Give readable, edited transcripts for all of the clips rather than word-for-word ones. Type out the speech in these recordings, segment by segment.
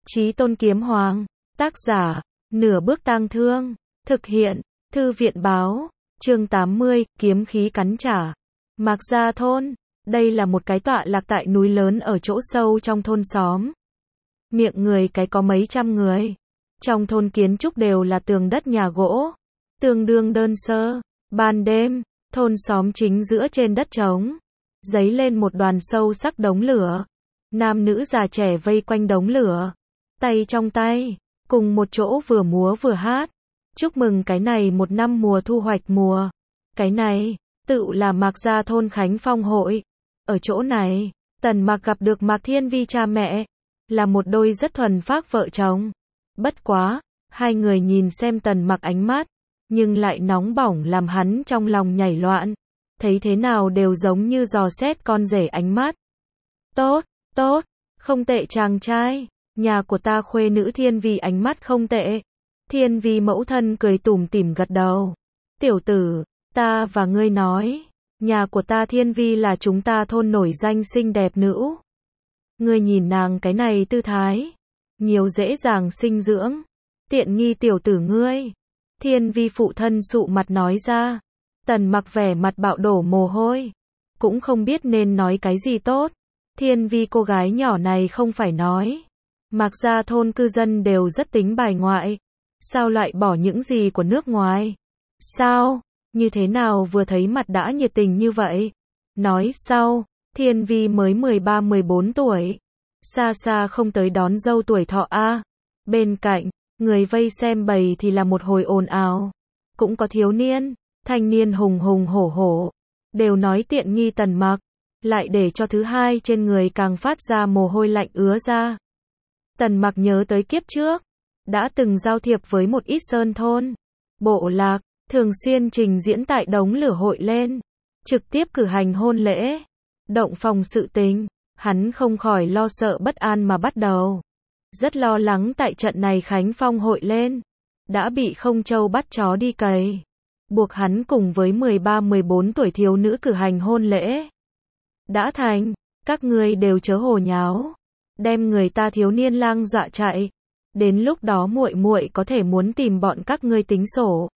Chí Tôn Kiếm Hoàng, tác giả, Nửa Bước Tang Thương, thực hiện, Thư viện báo, chương 80, kiếm khí cắn trả. Mạc Gia Thôn, đây là một cái tọa lạc tại núi lớn ở chỗ sâu trong thôn xóm. Miệng người cái có mấy trăm người. Trong thôn kiến trúc đều là tường đất nhà gỗ, tương đương đơn sơ. Ban đêm, thôn xóm chính giữa trên đất trống, dấy lên một đoàn sâu sắc đống lửa. Nam nữ già trẻ vây quanh đống lửa, tay trong tay, cùng một chỗ vừa múa vừa hát. Chúc mừng cái này một năm mùa thu hoạch mùa. Cái này, tự là Mạc Gia Thôn Khánh Phong hội. Ở chỗ này, Tần Mạc gặp được Mạc Thiên Vi cha mẹ, là một đôi rất thuần phác vợ chồng. Bất quá, hai người nhìn xem Tần Mạc ánh mắt, nhưng lại nóng bỏng làm hắn trong lòng nhảy loạn. Thấy thế nào đều giống như dò xét con rể ánh mắt. Tốt, tốt, không tệ chàng trai, nhà của ta khuê nữ Thiên Vi ánh mắt không tệ. Thiên Vi mẫu thân cười tủm tỉm gật đầu. Tiểu tử, ta và ngươi nói, nhà của ta Thiên Vi là chúng ta thôn nổi danh xinh đẹp nữ. Ngươi nhìn nàng cái này tư thái, nhiều dễ dàng sinh dưỡng, tiện nghi tiểu tử ngươi. Thiên Vi phụ thân sụ mặt nói ra. Tần Mạc vẻ mặt bạo đổ mồ hôi, cũng không biết nên nói cái gì tốt. Thiên Vi cô gái nhỏ này không phải nói, Mạc Gia thôn cư dân đều rất tính bài ngoại, sao lại bỏ những gì của nước ngoài? Sao? Như thế nào vừa thấy mặt đã nhiệt tình như vậy? Nói sau, Thiên Vi mới 13-14 tuổi, xa xa không tới đón dâu tuổi thọ a. Bên cạnh, người vây xem bầy thì là một hồi ồn ào, cũng có thiếu niên, thanh niên hùng hùng hổ hổ, đều nói tiện nghi Tần Mạc, lại để cho thứ hai trên người càng phát ra mồ hôi lạnh ứa ra. Tần Mạc nhớ tới kiếp trước, đã từng giao thiệp với một ít sơn thôn, bộ lạc, thường xuyên trình diễn tại đống lửa hội lên, trực tiếp cử hành hôn lễ, động phòng sự tình, hắn không khỏi lo sợ bất an mà bắt đầu. Rất lo lắng tại trận này Khánh Phong hội lên, đã bị không trâu bắt chó đi cày, buộc hắn cùng với 13-14 tuổi thiếu nữ cử hành hôn lễ. Đã thành, các ngươi đều chớ hồ nháo, đem người ta thiếu niên lang dọa chạy, đến lúc đó muội muội có thể muốn tìm bọn các ngươi tính sổ.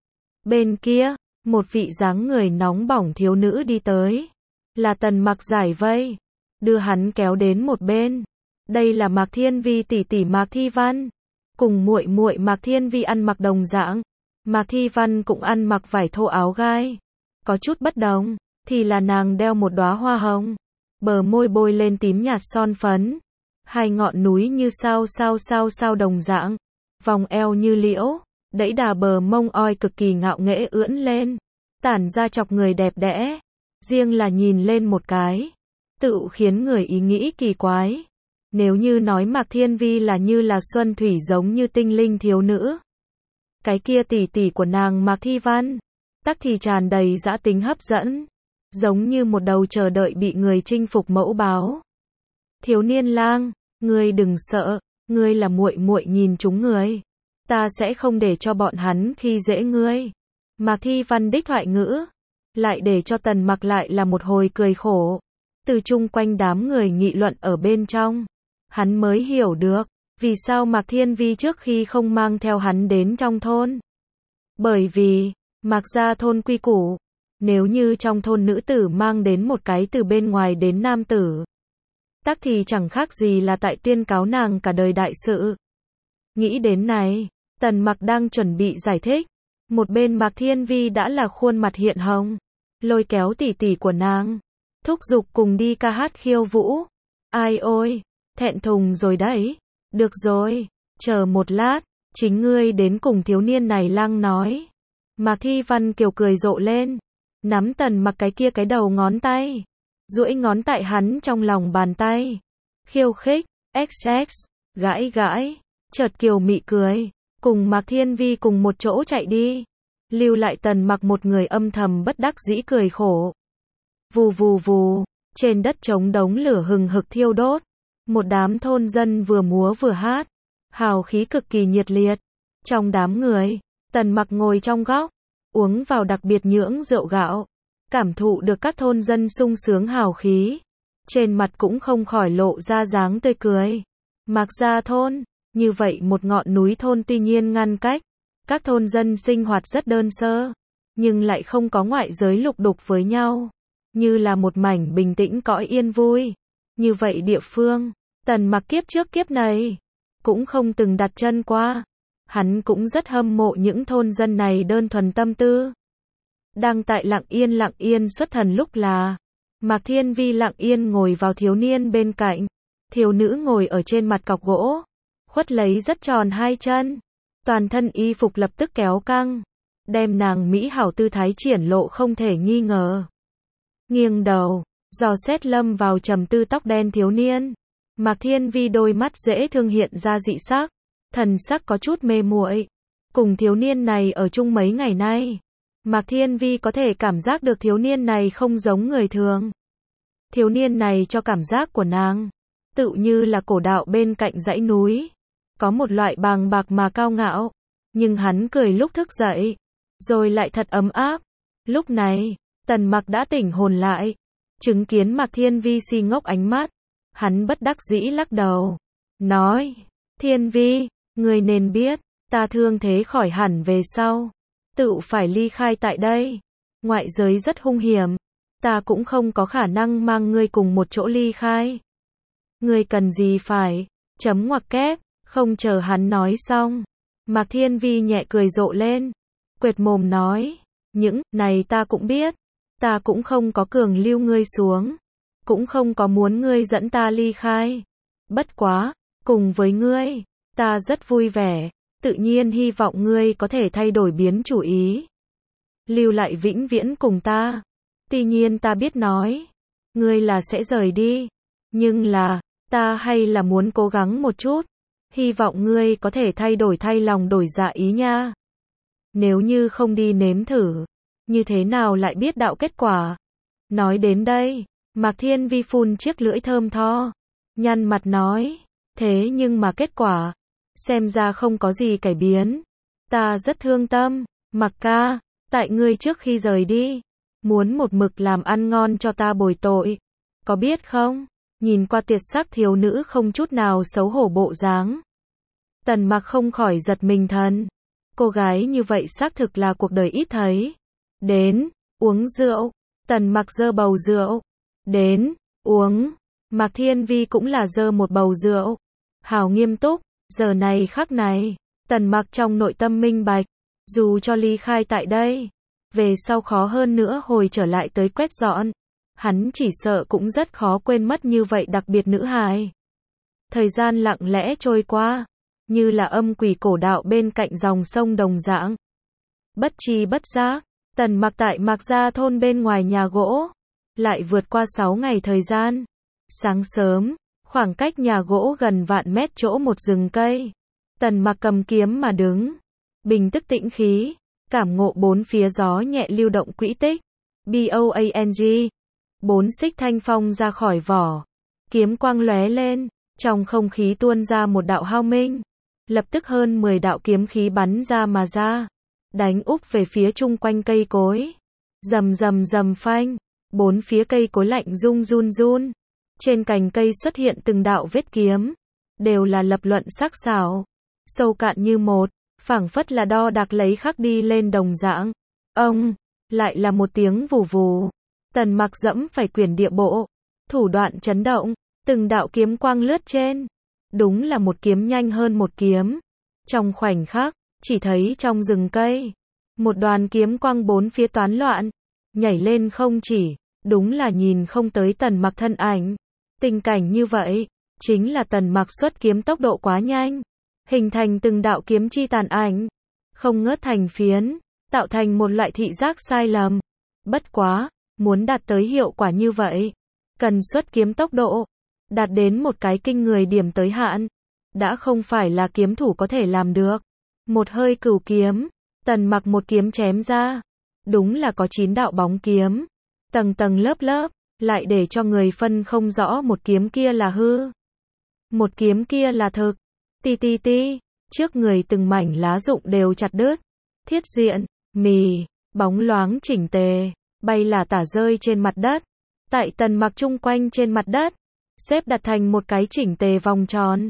Bên kia, một vị dáng người nóng bỏng thiếu nữ đi tới, là Tần Mạc giải vây, đưa hắn kéo đến một bên. Đây là Mạc Thiên Vi tỷ tỷ Mạc Thi Văn, cùng muội muội Mạc Thiên Vi ăn mặc đồng dạng. Mạc Thi Văn cũng ăn mặc vải thô áo gai, có chút bất đồng, thì là nàng đeo một đóa hoa hồng, bờ môi bôi lên tím nhạt son phấn, hai ngọn núi như sao đồng dạng, vòng eo như liễu, đẫy đà bờ mông oi cực kỳ ngạo nghễ ưỡn lên, tản ra chọc người đẹp đẽ, riêng là nhìn lên một cái, tự khiến người ý nghĩ kỳ quái. Nếu như nói Mạc Thiên Vi là như là xuân thủy giống như tinh linh thiếu nữ, cái kia tỷ tỷ của nàng Mạc Thi Văn, tắc thì tràn đầy dã tính hấp dẫn, giống như một đầu chờ đợi bị người chinh phục mẫu báo. Thiếu niên lang, ngươi đừng sợ, ngươi là muội muội nhìn chúng người, ta sẽ không để cho bọn hắn khi dễ ngươi. Mạc Thi Văn đích thoại ngữ, lại để cho Tần Mạc lại là một hồi cười khổ. Từ chung quanh đám người nghị luận ở bên trong, hắn mới hiểu được, vì sao Mạc Thiên Vi trước khi không mang theo hắn đến trong thôn. Bởi vì, Mạc Gia thôn quy củ, nếu như trong thôn nữ tử mang đến một cái từ bên ngoài đến nam tử, tắc thì chẳng khác gì là tại tuyên cáo nàng cả đời đại sự. Nghĩ đến này, Tần Mạc đang chuẩn bị giải thích, một bên Mạc Thiên Vi đã là khuôn mặt hiện hồng, lôi kéo tỷ tỷ của nàng, thúc giục cùng đi ca hát khiêu vũ. Ai ôi, thẹn thùng rồi đấy. Được rồi, chờ một lát, chính ngươi đến cùng thiếu niên này lang nói. Mạc Thi Văn kiều cười rộ lên, nắm Tần Mạc cái kia cái đầu ngón tay, duỗi ngón tại hắn trong lòng bàn tay, khiêu khích, XX, gãi gãi, chợt kiều mị cười, cùng Mạc Thiên Vi cùng một chỗ chạy đi, lưu lại Tần Mạc một người âm thầm bất đắc dĩ cười khổ. Vù vù vù, trên đất trống đống lửa hừng hực thiêu đốt, một đám thôn dân vừa múa vừa hát, hào khí cực kỳ nhiệt liệt. Trong đám người, Tần Mạc ngồi trong góc, uống vào đặc biệt nhưỡng rượu gạo, cảm thụ được các thôn dân sung sướng hào khí, trên mặt cũng không khỏi lộ ra dáng tươi cười. Mạc Gia thôn, như vậy một ngọn núi thôn tuy nhiên ngăn cách, các thôn dân sinh hoạt rất đơn sơ, nhưng lại không có ngoại giới lục đục với nhau, như là một mảnh bình tĩnh cõi yên vui. Như vậy địa phương, Tần Mặc kiếp trước kiếp này cũng không từng đặt chân qua. Hắn cũng rất hâm mộ những thôn dân này đơn thuần tâm tư. Đang tại lặng yên xuất thần lúc là Mạc Thiên Vi lặng yên ngồi vào thiếu niên bên cạnh. Thiếu nữ ngồi ở trên mặt cọc gỗ, khuất lấy rất tròn hai chân, toàn thân y phục lập tức kéo căng, đem nàng mỹ hảo tư thái triển lộ không thể nghi ngờ. Nghiêng đầu, dò xét lâm vào trầm tư tóc đen thiếu niên. Mạc Thiên Vi đôi mắt dễ thương hiện ra dị sắc, thần sắc có chút mê muội. Cùng thiếu niên này ở chung mấy ngày nay, Mạc Thiên Vi có thể cảm giác được thiếu niên này không giống người thường. Thiếu niên này cho cảm giác của nàng, tự như là cổ đạo bên cạnh dãy núi, có một loại bàng bạc mà cao ngạo, nhưng hắn cười lúc thức dậy, rồi lại thật ấm áp. Lúc này, Tần Mặc đã tỉnh hồn lại, chứng kiến Mạc Thiên Vi si ngốc ánh mắt, hắn bất đắc dĩ lắc đầu, nói, Thiên Vi, người nên biết, ta thương thế khỏi hẳn về sau, tự phải ly khai tại đây, ngoại giới rất hung hiểm, ta cũng không có khả năng mang ngươi cùng một chỗ ly khai. Ngươi cần gì phải, chấm ngoặc kép, không chờ hắn nói xong. Mạc Thiên Vi nhẹ cười rộ lên, quệt mồm nói, những này ta cũng biết, ta cũng không có cường lưu ngươi xuống, cũng không có muốn ngươi dẫn ta ly khai. Bất quá, cùng với ngươi, ta rất vui vẻ, tự nhiên hy vọng ngươi có thể thay đổi biến chủ ý. Lưu lại vĩnh viễn cùng ta. Tuy nhiên ta biết nói, ngươi là sẽ rời đi, nhưng là, ta hay là muốn cố gắng một chút, hy vọng ngươi có thể thay lòng đổi dạ ý nha. Nếu như không đi nếm thử, như thế nào lại biết đạo kết quả. Nói đến đây, Mạc Thiên Vi phun chiếc lưỡi thơm tho, nhăn mặt nói, thế nhưng mà kết quả, xem ra không có gì cải biến. Ta rất thương tâm, Mạc ca, tại ngươi trước khi rời đi, muốn một mực làm ăn ngon cho ta bồi tội, có biết không? Nhìn qua tuyệt sắc thiếu nữ không chút nào xấu hổ bộ dáng, Tần Mặc không khỏi giật mình thần. Cô gái như vậy xác thực là cuộc đời ít thấy. Đến, uống rượu. Tần Mặc giơ bầu rượu. Đến, uống. Mạc Thiên Vi cũng là giơ một bầu rượu. Hào nghiêm túc, giờ này khắc này, Tần Mặc trong nội tâm minh bạch, dù cho ly khai tại đây, về sau khó hơn nữa hồi trở lại tới quét dọn, hắn chỉ sợ cũng rất khó quên mất như vậy đặc biệt nữ hài. Thời gian lặng lẽ trôi qua, như là âm quỷ cổ đạo bên cạnh dòng sông đồng dạng. Bất tri bất giác, Tần Mặc tại Mạc Gia thôn bên ngoài nhà gỗ, lại vượt qua 6 ngày thời gian. Sáng sớm, khoảng cách nhà gỗ gần vạn mét chỗ một rừng cây, Tần Mặc cầm kiếm mà đứng, bình tức tĩnh khí, cảm ngộ bốn phía gió nhẹ lưu động quỹ tích. BOANG. 4 xích thanh phong ra khỏi vỏ, kiếm quang lóe lên, trong không khí tuôn ra một đạo hao minh, lập tức hơn 10 đạo kiếm khí bắn ra mà ra, đánh úp về phía chung quanh cây cối. Rầm rầm rầm phanh, bốn phía cây cối lạnh run run, trên cành cây xuất hiện từng đạo vết kiếm, đều là lập luận sắc sảo, sâu cạn như một, phảng phất là đo đạc lấy khắc đi lên đồng dạng. Ông, lại là một tiếng vù vù. Tần Mặc dẫm phải quyển địa bộ, thủ đoạn chấn động, từng đạo kiếm quang lướt trên. Đúng là một kiếm nhanh hơn một kiếm. Trong khoảnh khắc, chỉ thấy trong rừng cây, một đoàn kiếm quang bốn phía toán loạn, nhảy lên không chỉ, đúng là nhìn không tới Tần Mặc thân ảnh. Tình cảnh như vậy, chính là Tần Mặc xuất kiếm tốc độ quá nhanh, hình thành từng đạo kiếm chi tàn ảnh, không ngớt thành phiến, tạo thành một loại thị giác sai lầm. Bất quá, muốn đạt tới hiệu quả như vậy, cần xuất kiếm tốc độ, đạt đến một cái kinh người điểm tới hạn, đã không phải là kiếm thủ có thể làm được. Một hơi cửu kiếm, Tần Mặc một kiếm chém ra, đúng là có 9 đạo bóng kiếm, tầng tầng lớp lớp, lại để cho người phân không rõ một kiếm kia là hư, một kiếm kia là thực. Ti ti ti, trước người từng mảnh lá rụng đều chặt đứt, thiết diện, mì, bóng loáng chỉnh tề, bay là tả rơi trên mặt đất. Tại Tần Mặc chung quanh trên mặt đất, xếp đặt thành một cái chỉnh tề vòng tròn.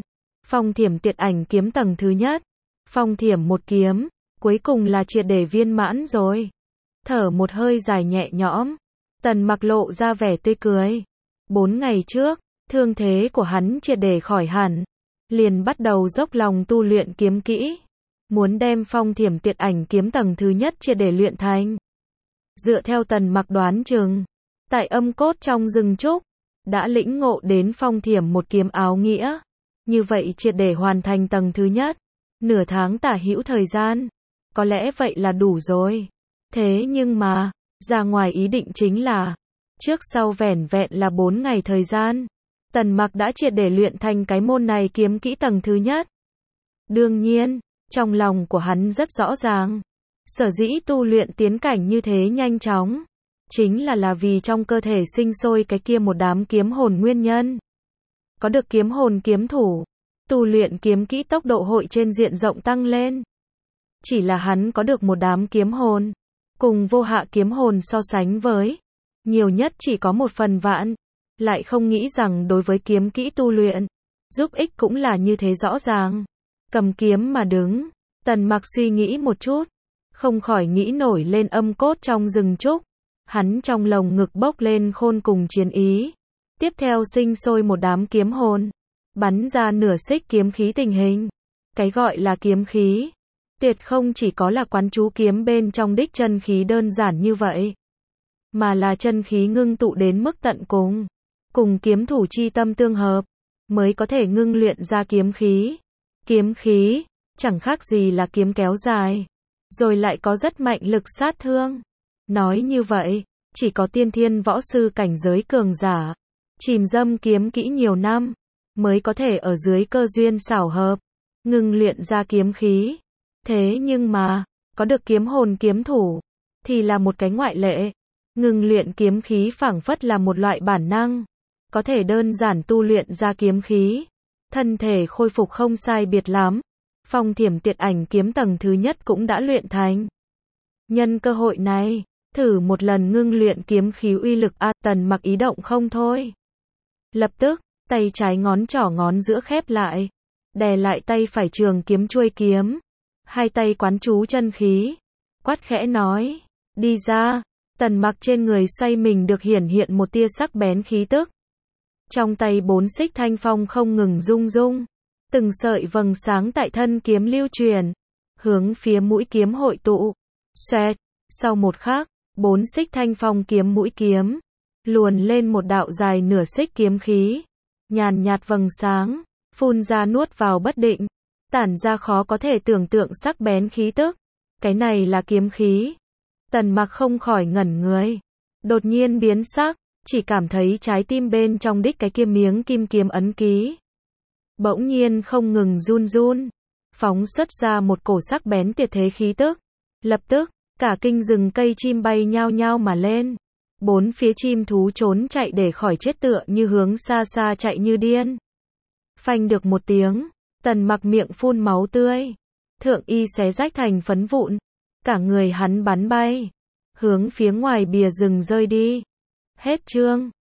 Phong Thiểm Tiệt Ảnh kiếm tầng thứ nhất. Phong Thiểm một kiếm, cuối cùng là triệt để viên mãn rồi. Thở một hơi dài nhẹ nhõm, Tần Mặc lộ ra vẻ tươi cười. 4 ngày trước, thương thế của hắn triệt để khỏi hẳn, liền bắt đầu dốc lòng tu luyện kiếm kỹ, muốn đem Phong Thiểm Tiệt Ảnh kiếm tầng thứ nhất triệt để luyện thành. Dựa theo Tần Mặc đoán chừng, tại âm cốt trong rừng trúc, đã lĩnh ngộ đến Phong Thiểm một kiếm áo nghĩa, như vậy triệt để hoàn thành tầng thứ nhất, nửa tháng tả hữu thời gian, có lẽ vậy là đủ rồi. Thế nhưng mà, ra ngoài ý định chính là, trước sau vẻn vẹn là 4 ngày thời gian, Tần Mặc đã triệt để luyện thành cái môn này kiếm kỹ tầng thứ nhất. Đương nhiên, trong lòng của hắn rất rõ ràng, sở dĩ tu luyện tiến cảnh như thế nhanh chóng, chính là vì trong cơ thể sinh sôi cái kia một đám kiếm hồn nguyên nhân. Có được kiếm hồn kiếm thủ, tu luyện kiếm kỹ tốc độ hội trên diện rộng tăng lên. Chỉ là hắn có được một đám kiếm hồn, cùng vô hạ kiếm hồn so sánh với, nhiều nhất chỉ có 1/100000, lại không nghĩ rằng đối với kiếm kỹ tu luyện, giúp ích cũng là như thế rõ ràng. Cầm kiếm mà đứng, Tần Mặc suy nghĩ một chút, không khỏi nghĩ nổi lên âm cốt trong rừng trúc. Hắn trong lồng ngực bốc lên khôn cùng chiến ý. Tiếp theo sinh sôi một đám kiếm hồn, bắn ra nửa xích kiếm khí tình hình. Cái gọi là kiếm khí, tuyệt không chỉ có là quán chú kiếm bên trong đích chân khí đơn giản như vậy, mà là chân khí ngưng tụ đến mức tận cùng kiếm thủ chi tâm tương hợp, mới có thể ngưng luyện ra kiếm khí. Kiếm khí, chẳng khác gì là kiếm kéo dài, rồi lại có rất mạnh lực sát thương. Nói như vậy, chỉ có tiên thiên võ sư cảnh giới cường giả, chìm dâm kiếm kỹ nhiều năm, mới có thể ở dưới cơ duyên xảo hợp, ngưng luyện ra kiếm khí. Thế nhưng mà, có được kiếm hồn kiếm thủ, thì là một cái ngoại lệ. Ngưng luyện kiếm khí phảng phất là một loại bản năng, có thể đơn giản tu luyện ra kiếm khí, thân thể khôi phục không sai biệt lắm. Phong Thiểm Tiệt Ảnh kiếm tầng thứ nhất cũng đã luyện thành. Nhân cơ hội này, thử một lần ngưng luyện kiếm khí uy lực a. Tần Mặc ý động không thôi. Lập tức, tay trái ngón trỏ ngón giữa khép lại, đè lại tay phải trường kiếm chuôi kiếm, hai tay quán chú chân khí, quát khẽ nói, đi ra. Tần Mặc trên người xoay mình được hiển hiện một tia sắc bén khí tức. Trong tay 4 xích thanh phong không ngừng rung rung, từng sợi vầng sáng tại thân kiếm lưu truyền, hướng phía mũi kiếm hội tụ. Xoẹt, sau một khắc, 4 xích thanh phong kiếm mũi kiếm luồn lên một đạo dài nửa xích kiếm khí, nhàn nhạt vầng sáng, phun ra nuốt vào bất định, tản ra khó có thể tưởng tượng sắc bén khí tức. Cái này là kiếm khí. Tần Mặc không khỏi ngẩn người, đột nhiên biến sắc, chỉ cảm thấy trái tim bên trong đích cái kia miếng kim kiếm ấn ký bỗng nhiên không ngừng run run, phóng xuất ra một cổ sắc bén tuyệt thế khí tức. Lập tức, cả kinh rừng cây chim bay nhao nhao mà lên. Bốn phía chim thú trốn chạy để khỏi chết tựa như hướng xa xa chạy như điên. Phanh được một tiếng, Tần Mặc miệng phun máu tươi, thượng y xé rách thành phấn vụn, cả người hắn bắn bay, hướng phía ngoài bìa rừng rơi đi. Hết chương.